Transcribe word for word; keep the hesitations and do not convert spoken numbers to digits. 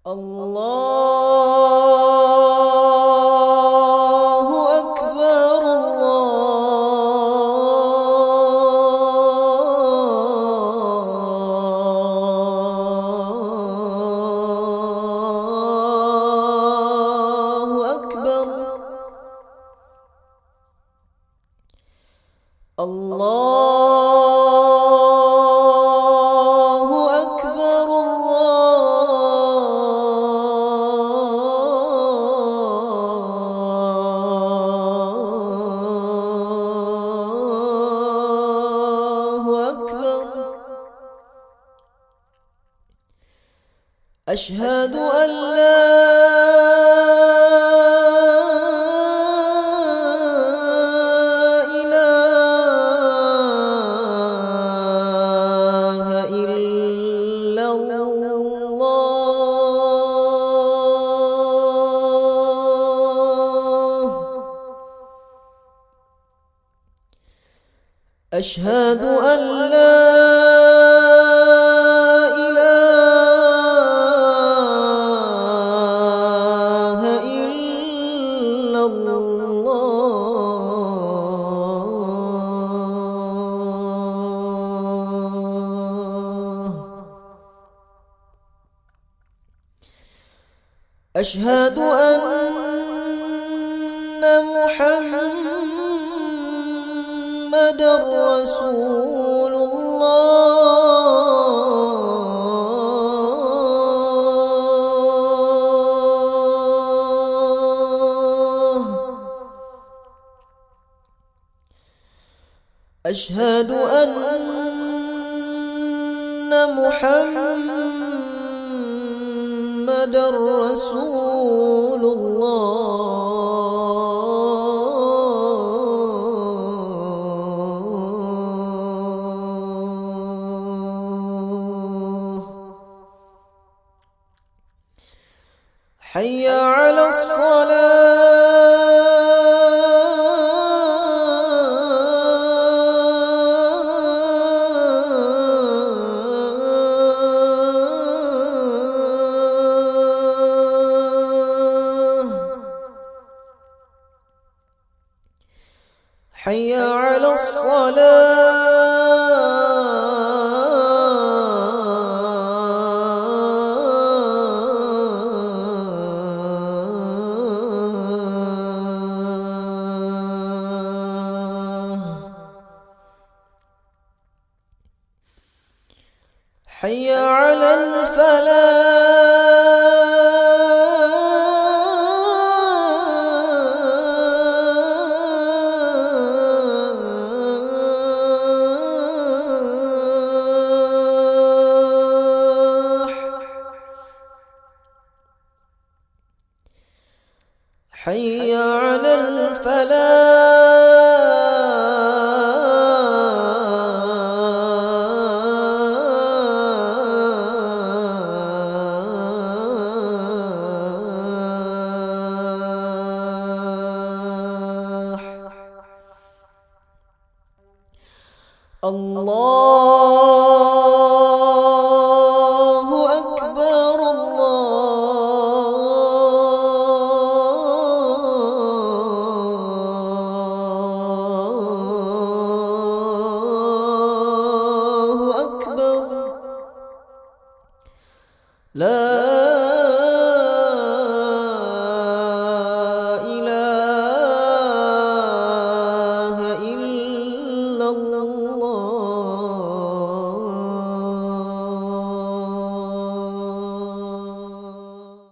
الله أكبر. الله أكبر. الله أكبر. الله أكبر. أشهد أن لا أشهد أن لا إله إلا الله. أشهد أن محمد رسول الله. أشهد أن محمد رسول الله. حي على الصلاة. حي على الصلاة. حي على الفلاح. حي على الفلاح. الله أكبر. الله أكبر. لا إله إلا الله.